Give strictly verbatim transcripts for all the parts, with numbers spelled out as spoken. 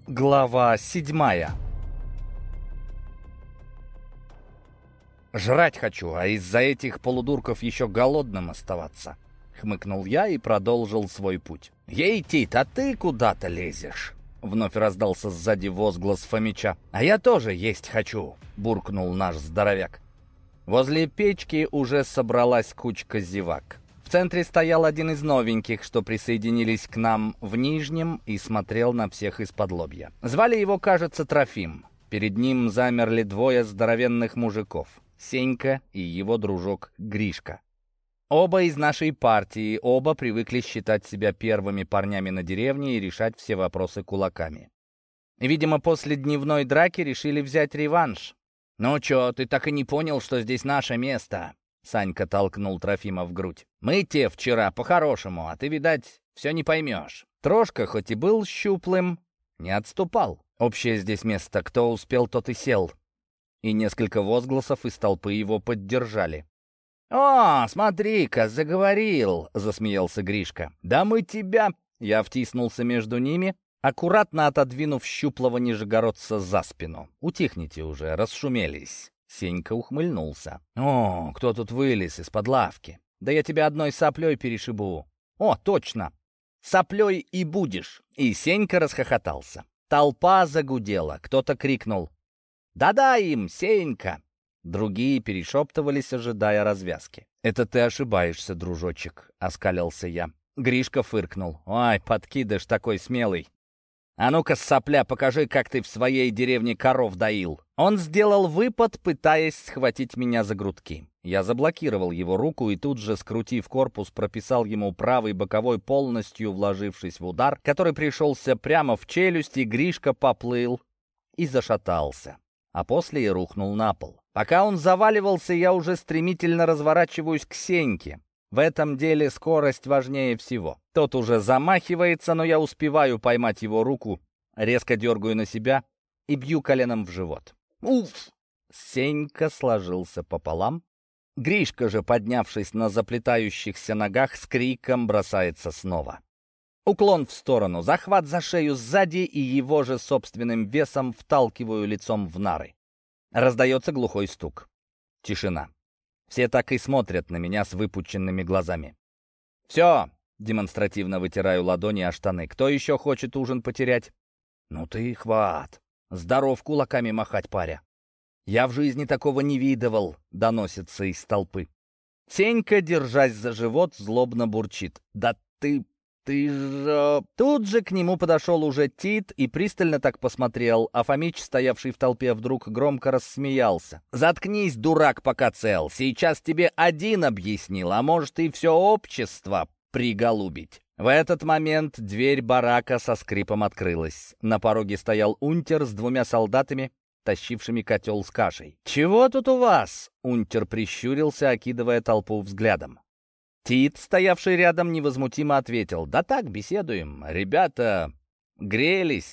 Глава седьмая. «Жрать хочу, а из-за этих полудурков еще голодным оставаться», — хмыкнул я и продолжил свой путь. «Ей, Тит, а ты куда-то лезешь?» — вновь раздался сзади возглас Фомича. «А я тоже есть хочу», — буркнул наш здоровяк. Возле печки уже собралась кучка зевак. В центре стоял один из новеньких, что присоединились к нам в Нижнем, и смотрел на всех из-под лобья. Звали его, кажется, Трофим. Перед ним замерли двое здоровенных мужиков — Сенька и его дружок Гришка. Оба из нашей партии, оба привыкли считать себя первыми парнями на деревне и решать все вопросы кулаками. Видимо, после дневной драки решили взять реванш. «Ну чё, ты так и не понял, что здесь наше место?» Санька толкнул Трофима в грудь. «Мы те вчера по-хорошему, а ты, видать, все не поймешь». Трошка, хоть и был щуплым, не отступал. «Общее здесь место, кто успел, тот и сел». И несколько возгласов из толпы его поддержали. «О, смотри-ка, заговорил!» — засмеялся Гришка. «Да мы тебя...» Я втиснулся между ними, аккуратно отодвинув щуплого нижегородца за спину. «Утихните уже, расшумелись». Сенька ухмыльнулся. «О, кто тут вылез из-под лавки? Да я тебя одной соплей перешибу». «О, точно! Соплей и будешь!» И Сенька расхохотался. Толпа загудела, кто-то крикнул: «Да-да им, Сенька!» Другие перешептывались, ожидая развязки. «Это ты ошибаешься, дружочек», — оскалился я. Гришка фыркнул. «Ой, подкидыш такой смелый! А ну-ка, сопля, покажи, как ты в своей деревне коров доил!» Он сделал выпад, пытаясь схватить меня за грудки. Я заблокировал его руку и тут же, скрутив корпус, прописал ему правый боковой, полностью вложившись в удар, который пришелся прямо в челюсть, и Гришка поплыл и зашатался, а после и рухнул на пол. Пока он заваливался, я уже стремительно разворачиваюсь к Сеньке. В этом деле скорость важнее всего. Тот уже замахивается, но я успеваю поймать его руку, резко дергаю на себя и бью коленом в живот. Уф! Сенька сложился пополам. Гришка же, поднявшись на заплетающихся ногах, с криком бросается снова. Уклон в сторону, захват за шею сзади, и его же собственным весом вталкиваю лицом в нары. Раздается глухой стук. Тишина. Все так и смотрят на меня с выпученными глазами. «Все!» — демонстративно вытираю ладони о штаны. «Кто еще хочет ужин потерять?» «Ну ты хват! Здоров кулаками махать, паря!» «Я в жизни такого не видывал!» — доносится из толпы. Сенька, держась за живот, злобно бурчит. «Да ты... ты же...» Тут же к нему подошел уже Тит и пристально так посмотрел, а Фомич, стоявший в толпе, вдруг громко рассмеялся. «Заткнись, дурак, пока цел! Сейчас тебе один объяснил, а может и все общество приголубить!» В этот момент дверь барака со скрипом открылась. На пороге стоял унтер с двумя солдатами, тащившими котел с кашей. «Чего тут у вас?» — унтер прищурился, окидывая толпу взглядом. Тит, стоявший рядом, невозмутимо ответил: «Да так, беседуем. Ребята грелись,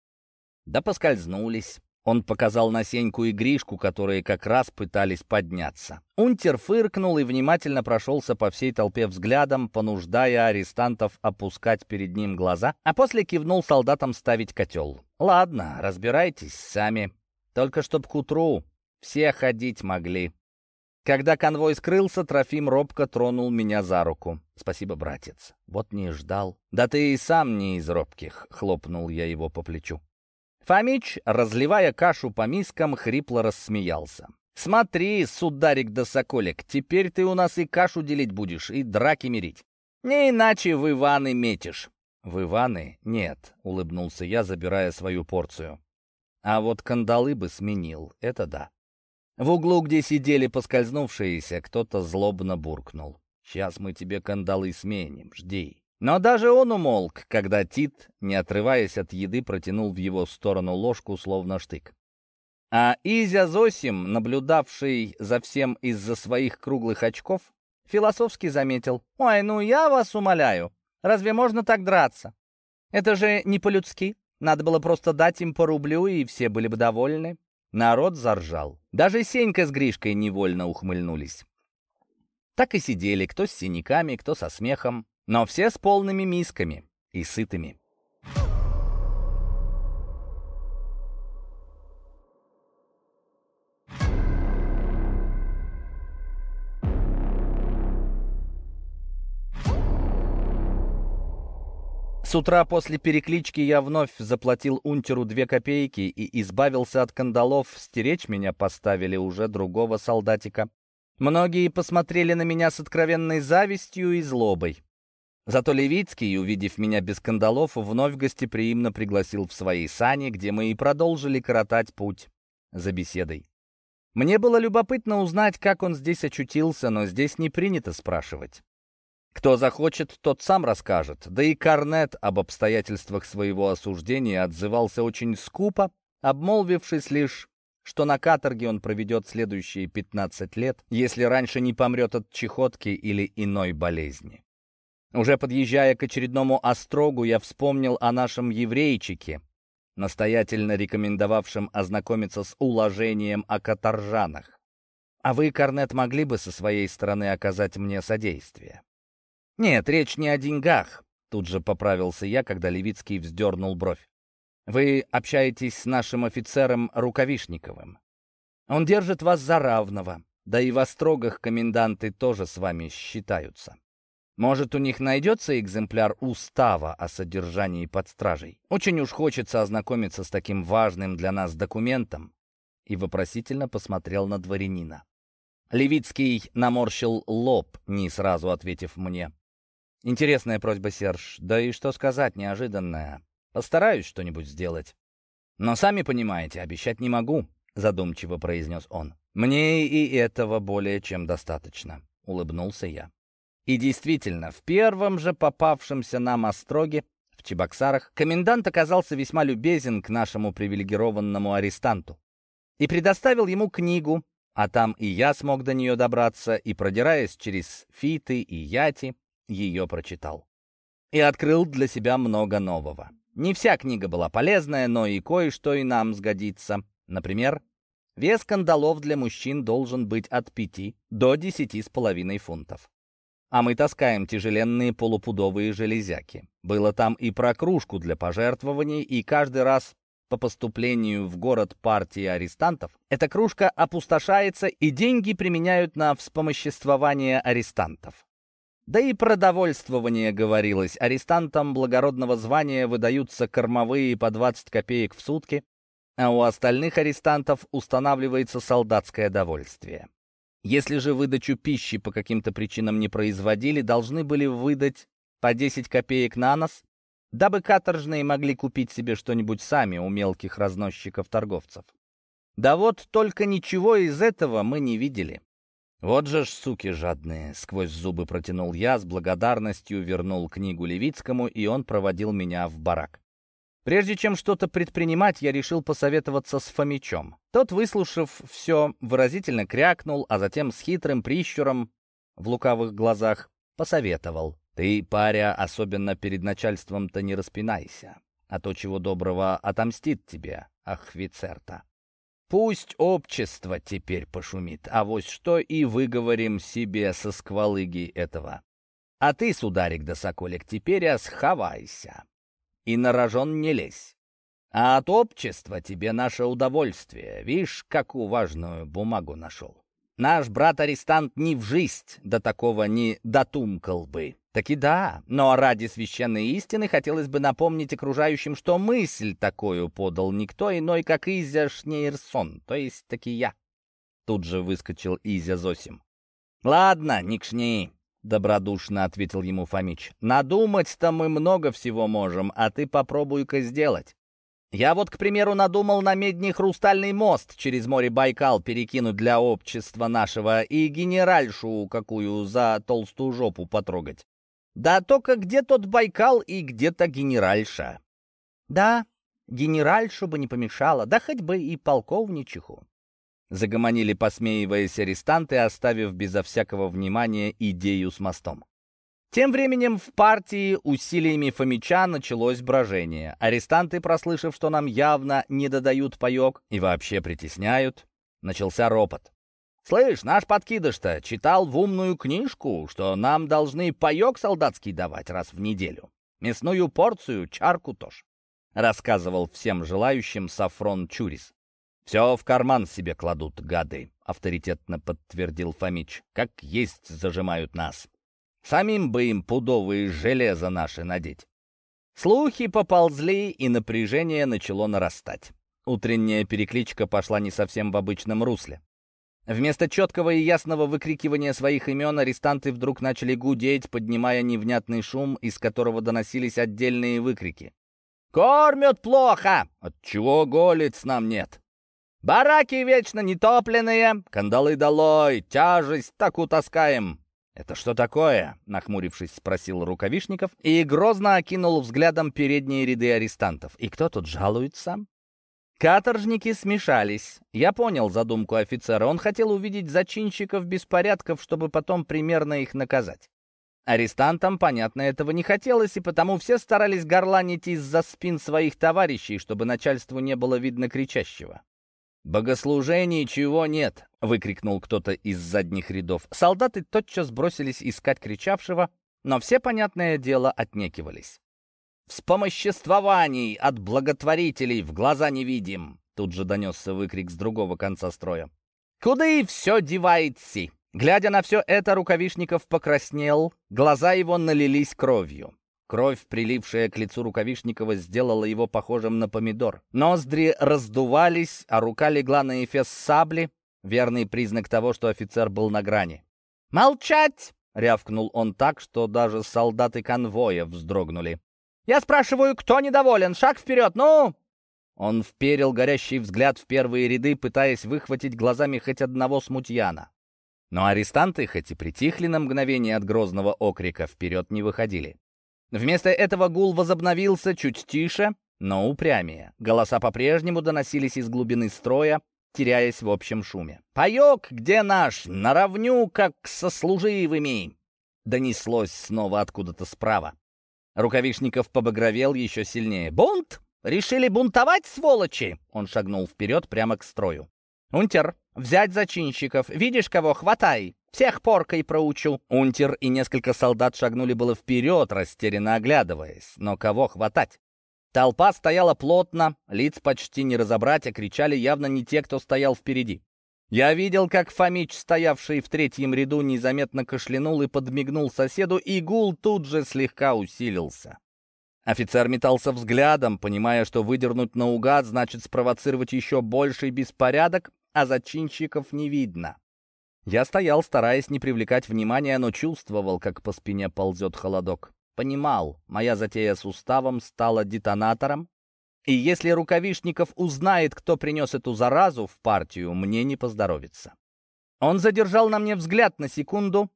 да поскользнулись». Он показал на Сеньку и Гришку, которые как раз пытались подняться. Унтер фыркнул и внимательно прошелся по всей толпе взглядом, понуждая арестантов опускать перед ним глаза, а после кивнул солдатам ставить котел. «Ладно, разбирайтесь сами. Только чтоб к утру все ходить могли». Когда конвой скрылся, Трофим робко тронул меня за руку. «Спасибо, братец. Вот не ждал». «Да ты и сам не из робких», — хлопнул я его по плечу. Фомич, разливая кашу по мискам, хрипло рассмеялся. «Смотри, сударик да соколик, теперь ты у нас и кашу делить будешь, и драки мирить. Не иначе в Иваны метишь». «В Иваны? Нет», — улыбнулся я, забирая свою порцию. «А вот кандалы бы сменил, это да». В углу, где сидели поскользнувшиеся, кто-то злобно буркнул: «Сейчас мы тебе кандалы сменим, жди». Но даже он умолк, когда Тит, не отрываясь от еды, протянул в его сторону ложку, словно штык. А Изя Зосим, наблюдавший за всем из-за своих круглых очков, философски заметил: «Ой, ну я вас умоляю, разве можно так драться? Это же не по-людски. Надо было просто дать им по рублю, и все были бы довольны». Народ заржал. Даже Сенька с Гришкой невольно ухмыльнулись. Так и сидели, кто с синяками, кто со смехом, но все с полными мисками и сытыми. утра после переклички я вновь заплатил унтеру две копейки и избавился от кандалов. Стеречь меня поставили уже другого солдатика. Многие посмотрели на меня с откровенной завистью и злобой. Зато Левицкий, увидев меня без кандалов, вновь гостеприимно пригласил в свои сани, где мы и продолжили коротать путь за беседой. Мне было любопытно узнать, как он здесь очутился, но здесь не принято спрашивать. Кто захочет, тот сам расскажет. Да и Корнет об обстоятельствах своего осуждения отзывался очень скупо, обмолвившись лишь, что на каторге он проведет следующие пятнадцать лет, если раньше не помрет от чехотки или иной болезни. Уже подъезжая к очередному острогу, я вспомнил о нашем еврейчике, настоятельно рекомендовавшем ознакомиться с уложением о каторжанах. А вы, Корнет, могли бы со своей стороны оказать мне содействие? «Нет, речь не о деньгах», — тут же поправился я, когда Левицкий вздернул бровь. «Вы общаетесь с нашим офицером Рукавишниковым. Он держит вас за равного, да и в острогах коменданты тоже с вами считаются. Может, у них найдется экземпляр устава о содержании под стражей? Очень уж хочется ознакомиться с таким важным для нас документом». И вопросительно посмотрел на дворянина. Левицкий наморщил лоб, не сразу ответив мне. «Интересная просьба, Серж. Да и что сказать, неожиданная. Постараюсь что-нибудь сделать. Но сами понимаете, обещать не могу», — задумчиво произнес он. «Мне и этого более чем достаточно», — улыбнулся я. И действительно, в первом же попавшемся нам остроге, в Чебоксарах, комендант оказался весьма любезен к нашему привилегированному арестанту и предоставил ему книгу, а там и я смог до нее добраться, и, продираясь через фиты и яти, ее прочитал. И открыл для себя много нового. Не вся книга была полезная, но и кое-что и нам сгодится. Например, вес кандалов для мужчин должен быть от пяти до десяти с половиной фунтов. А мы таскаем тяжеленные полупудовые железяки. Было там и про кружку для пожертвований, и каждый раз по поступлению в город партии арестантов эта кружка опустошается, и деньги применяют на вспомоществование арестантов. Да и про довольствование говорилось. Арестантам благородного звания выдаются кормовые по двадцать копеек в сутки, а у остальных арестантов устанавливается солдатское довольствие. Если же выдачу пищи по каким-то причинам не производили, должны были выдать по десять копеек на нос, дабы каторжные могли купить себе что-нибудь сами у мелких разносчиков-торговцев. Да вот только ничего из этого мы не видели. «Вот же ж суки жадные!» — сквозь зубы протянул я, с благодарностью вернул книгу Левицкому, и он проводил меня в барак. Прежде чем что-то предпринимать, я решил посоветоваться с Фомичом. Тот, выслушав все, выразительно крякнул, а затем с хитрым прищуром в лукавых глазах посоветовал. «Ты, паря, особенно перед начальством-то не распинайся, а то чего доброго отомстит тебе, ахвицер-то. Пусть общество теперь пошумит, а вот что и выговорим себе со сквалыги этого. А ты, сударик да соколик, теперь сховайся и на рожон не лезь. А от общества тебе наше удовольствие. Вишь, какую важную бумагу нашел. Наш брат-арестант ни в жизнь до такого не дотумкал бы. Так и да, но ради священной истины хотелось бы напомнить окружающим, что мысль такую подал никто иной, как Изя Шнейрсон, то есть таки я». Тут же выскочил Изя Зосим. «Ладно, не кшни», — добродушно ответил ему Фомич. «Надумать-то мы много всего можем, а ты попробуй-ка сделать. Я вот, к примеру, надумал на медне хрустальный мост через море Байкал перекинуть для общества нашего и генеральшу какую за толстую жопу потрогать. Да только где тот Байкал и где-то генеральша?» «Да, генеральшу бы не помешало, да хоть бы и полковничиху». Загомонили, посмеиваясь, арестанты, оставив безо всякого внимания идею с мостом. Тем временем в партии усилиями Фомича началось брожение. Арестанты, прослышав, что нам явно не додают паёк и вообще притесняют, начался ропот. «Слышь, наш подкидыш-то читал в умную книжку, что нам должны паёк солдатский давать раз в неделю. Мясную порцию, чарку тоже», — рассказывал всем желающим Сафрон Чурис. «Все в карман себе кладут, гады», — авторитетно подтвердил Фомич. «Как есть зажимают нас. Самим бы им пудовые железо наши надеть». Слухи поползли, и напряжение начало нарастать. Утренняя перекличка пошла не совсем в обычном русле. Вместо четкого и ясного выкрикивания своих имен арестанты вдруг начали гудеть, поднимая невнятный шум, из которого доносились отдельные выкрики. «Кормят плохо! Отчего голец нам нет? Бараки вечно нетопленные! Кандалы долой! Тяжесть так утаскаем!» «Это что такое?» — нахмурившись, спросил Рукавишников и грозно окинул взглядом передние ряды арестантов. «И кто тут жалуется?» Каторжники смешались. Я понял задумку офицера. Он хотел увидеть зачинщиков беспорядков, чтобы потом примерно их наказать. Арестантам, понятно, этого не хотелось, и потому все старались горланить из-за спин своих товарищей, чтобы начальству не было видно кричащего. «Богослужений чего нет!» — выкрикнул кто-то из задних рядов. Солдаты тотчас бросились искать кричавшего, но все, понятное дело, отнекивались. «Вспомоществований от благотворителей в глаза не видим!» Тут же донесся выкрик с другого конца строя. «Куда и все девается?» Глядя на все это, Рукавишников покраснел, глаза его налились кровью. Кровь, прилившая к лицу Рукавишникова, сделала его похожим на помидор. Ноздри раздувались, а рука легла на эфес сабли, верный признак того, что офицер был на грани. «Молчать!» — рявкнул он так, что даже солдаты конвоя вздрогнули. «Я спрашиваю, кто недоволен? Шаг вперед, ну!» Он вперил горящий взгляд в первые ряды, пытаясь выхватить глазами хоть одного смутьяна. Но арестанты, хоть и притихли на мгновение от грозного окрика, вперед не выходили. Вместо этого гул возобновился чуть тише, но упрямее. Голоса по-прежнему доносились из глубины строя, теряясь в общем шуме. «Паёк, где наш? Наравню, как со служивыми!» Донеслось снова откуда-то справа. Рукавишников побагровел еще сильнее. «Бунт? Решили бунтовать, сволочи?» Он шагнул вперед прямо к строю. «Унтер, взять зачинщиков. Видишь кого? Хватай. Всех поркой проучу». Унтер и несколько солдат шагнули было вперед, растерянно оглядываясь. Но кого хватать? Толпа стояла плотно, лиц почти не разобрать, а кричали явно не те, кто стоял впереди. Я видел, как Фомич, стоявший в третьем ряду, незаметно кашлянул и подмигнул соседу, и гул тут же слегка усилился. Офицер метался взглядом, понимая, что выдернуть наугад значит спровоцировать еще больший беспорядок, а зачинщиков не видно. Я стоял, стараясь не привлекать внимания, но чувствовал, как по спине ползет холодок. Понимал, моя затея с уставом стала детонатором, и если Рукавишников узнает, кто принес эту заразу в партию, мне не поздоровится. Он задержал на мне взгляд на секунду,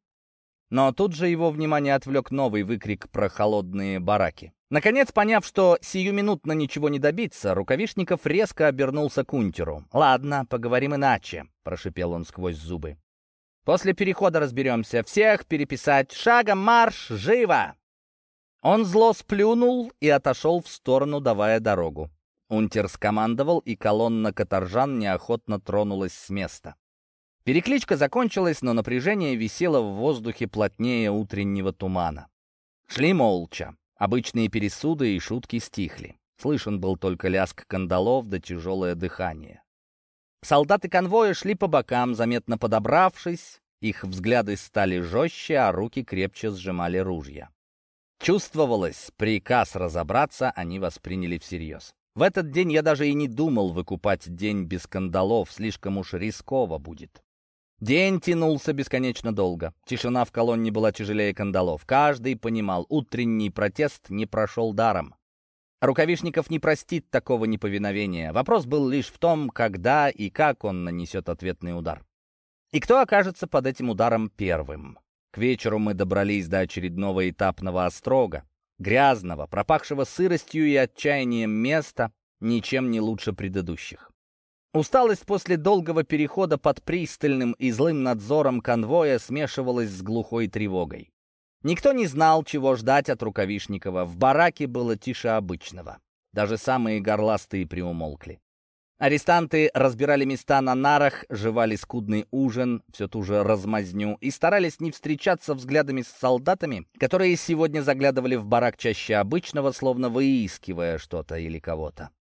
но тут же его внимание отвлек новый выкрик про холодные бараки. Наконец, поняв, что сиюминутно ничего не добиться, Рукавишников резко обернулся к унтеру. «Ладно, поговорим иначе», — прошипел он сквозь зубы. «После перехода разберемся. Всех переписать. Шагом марш! Живо!» Он зло сплюнул и отошел в сторону, давая дорогу. Унтер скомандовал, и колонна каторжан неохотно тронулась с места. Перекличка закончилась, но напряжение висело в воздухе плотнее утреннего тумана. Шли молча. Обычные пересуды и шутки стихли. Слышен был только лязг кандалов да тяжелое дыхание. Солдаты конвоя шли по бокам, заметно подобравшись. Их взгляды стали жестче, а руки крепче сжимали ружья. Чувствовалось, приказ разобраться они восприняли всерьез. В этот день я даже и не думал выкупать день без кандалов, слишком уж рисково будет. День тянулся бесконечно долго. Тишина в колонне была тяжелее кандалов. Каждый понимал, утренний протест не прошел даром. Рукавишников не простит такого неповиновения. Вопрос был лишь в том, когда и как он нанесет ответный удар. И кто окажется под этим ударом первым. К вечеру мы добрались до очередного этапного острога, грязного, пропахшего сыростью и отчаянием места, ничем не лучше предыдущих. Усталость после долгого перехода под пристальным и злым надзором конвоя смешивалась с глухой тревогой. Никто не знал, чего ждать от Рукавишникова. В бараке было тише обычного. Даже самые горластые приумолкли. Арестанты разбирали места на нарах, жевали скудный ужин, все ту же размазню, и старались не встречаться взглядами с солдатами, которые сегодня заглядывали в барак чаще обычного, словно выискивая что-то или кого-то.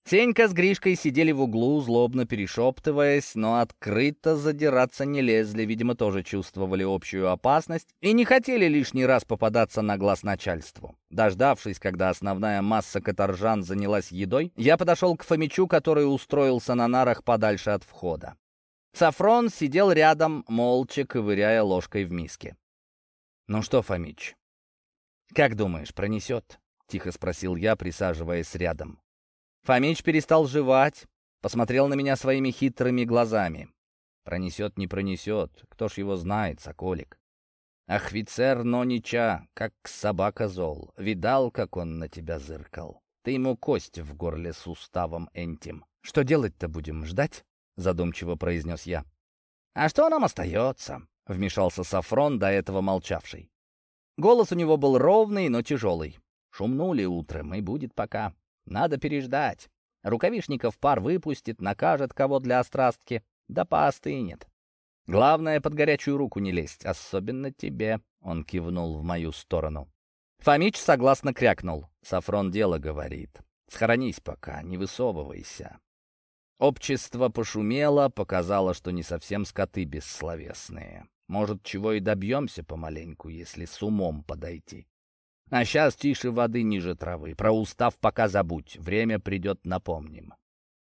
Сенька с Гришкой сидели в углу, злобно перешептываясь, но открыто задираться не лезли, видимо, тоже чувствовали общую опасность и не хотели лишний раз попадаться на глаз начальству. Дождавшись, когда основная масса каторжан занялась едой, я подошел к Фомичу, который устроился на нарах подальше от входа. Сафрон сидел рядом, молча ковыряя ложкой в миске. «Ну что, Фомич, как думаешь, пронесет?» — тихо спросил я, присаживаясь рядом. Фомич перестал жевать, посмотрел на меня своими хитрыми глазами. «Пронесет, не пронесет, кто ж его знает, соколик. Офицер Нонича, как собака зол. Видал, как он на тебя зыркал? Ты ему кость в горле суставом энтим. Что делать-то будем, ждать?» — задумчиво произнес я. «А что нам остается?» — вмешался Сафрон, до этого молчавший. Голос у него был ровный, но тяжелый. «Шумнули утром, и будет пока. Надо переждать. Рукавишников пар выпустит, накажет кого для острастки, да поостынет. Главное, под горячую руку не лезть, особенно тебе», — он кивнул в мою сторону. Фомич согласно крякнул. Сафрон дело говорит. «Схоронись пока, не высовывайся». Общество пошумело, показало, что не совсем скоты бессловесные. Может, чего и добьемся помаленьку, если с умом подойти. А сейчас тише воды ниже травы. Про устав пока забудь. Время придет, напомним.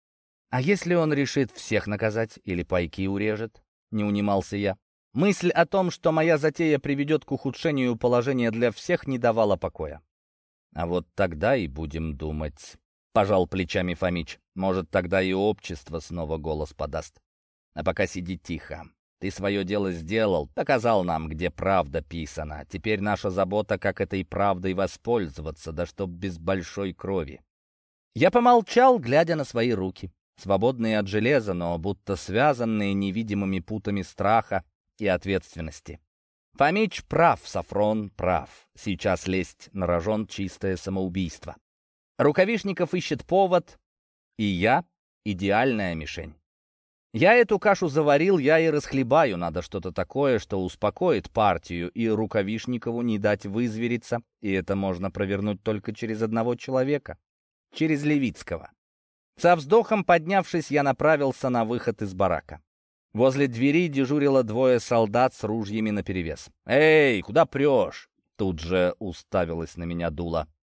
А если он решит всех наказать или пайки урежет? Не унимался я. Мысль о том, что моя затея приведет к ухудшению положения для всех, не давала покоя. А вот тогда и будем думать. Пожал плечами Фомич. Может, тогда и общество снова голос подаст. А пока сиди тихо. Ты свое дело сделал, показал нам, где правда писана. Теперь наша забота, как этой правдой воспользоваться, да чтоб без большой крови. Я помолчал, глядя на свои руки, свободные от железа, но будто связанные невидимыми путами страха и ответственности. Фомич прав, Сафрон прав. Сейчас лезть на рожон — чистое самоубийство. Рукавишников ищет повод, и я — идеальная мишень. Я эту кашу заварил, я и расхлебаю. Надо что-то такое, что успокоит партию, и Рукавишникову не дать вызвериться, и это можно провернуть только через одного человека, через Левицкого. Со вздохом поднявшись, я направился на выход из барака. Возле двери дежурило двое солдат с ружьями наперевес. «Эй, куда прешь?» Тут же уставилась на меня Дула.